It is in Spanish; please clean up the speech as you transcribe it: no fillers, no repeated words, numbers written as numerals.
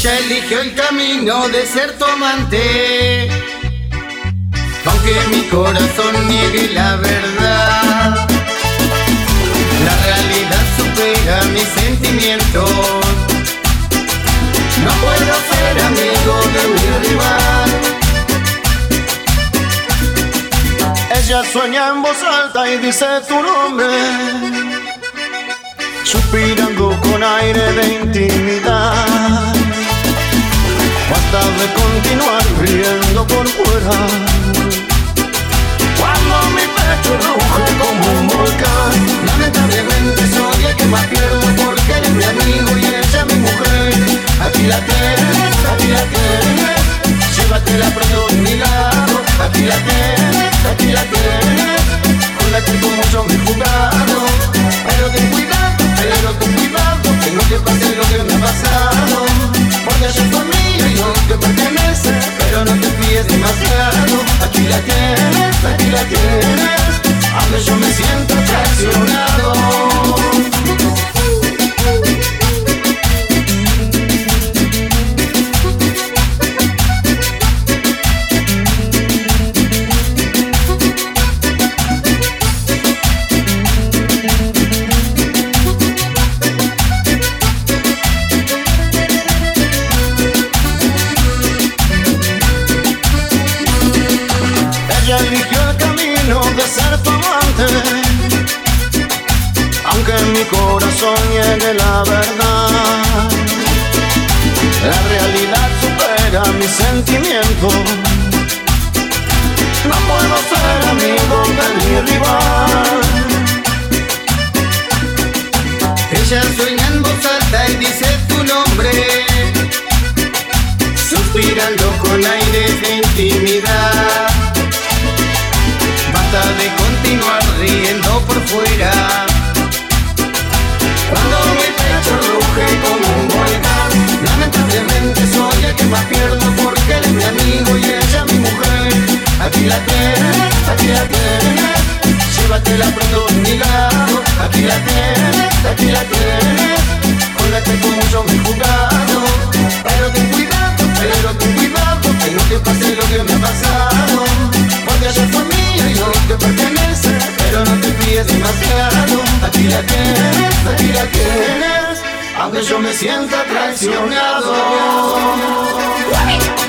Ella eligió el camino de ser tu amante, aunque mi corazón niegue la verdad. La realidad supera mis sentimientos. No puedo ser amigo de mi rival. Ella sueña en voz alta y dice tu nombre, suspirando con aire de intimidad. Basta de continuar riendo por fuera, cuando mi pecho ruge como un volcán. Lamentablemente soy el que más pierdo, porque eres mi amigo y ella mi mujer. Aquí la tienes, aquí la tienes, llévatela pronto de mi lado. Aquí la tienes, aquí la tienes, con la que como yo me he jugado. Pero ten cuidado, que no te pase lo que me ha pasado. Porque ella fue mía y no te pertenece, pero no te fíes demasiado. Aquí la tienes, aunque yo me siento traicionado. Ella eligió el camino de ser tu amante, aunque en mi corazón niegue la verdad. La realidad supera mis sentimientos. No puedo ser amigo de mi rival. Ella sueña en voz alta y dice tu nombre, suspirando con aire de intimidad. Basta de continuar riendo por fuera, cuando mi pecho ruge como un volcán. Lamentablemente soy el que más pierdo, porque eres mi amigo y ella mi mujer. Aquí la tienes, llévatela pronto de mi lado. Aquí la tienes, con la que como yo me he jugado. Pero ten cuidado, que no te pase lo que me ha pasado. Porque ella fue mía y no te pertenece, pero no te fíes demasiado. Aquí la tienes, aunque yo me sienta traicionado.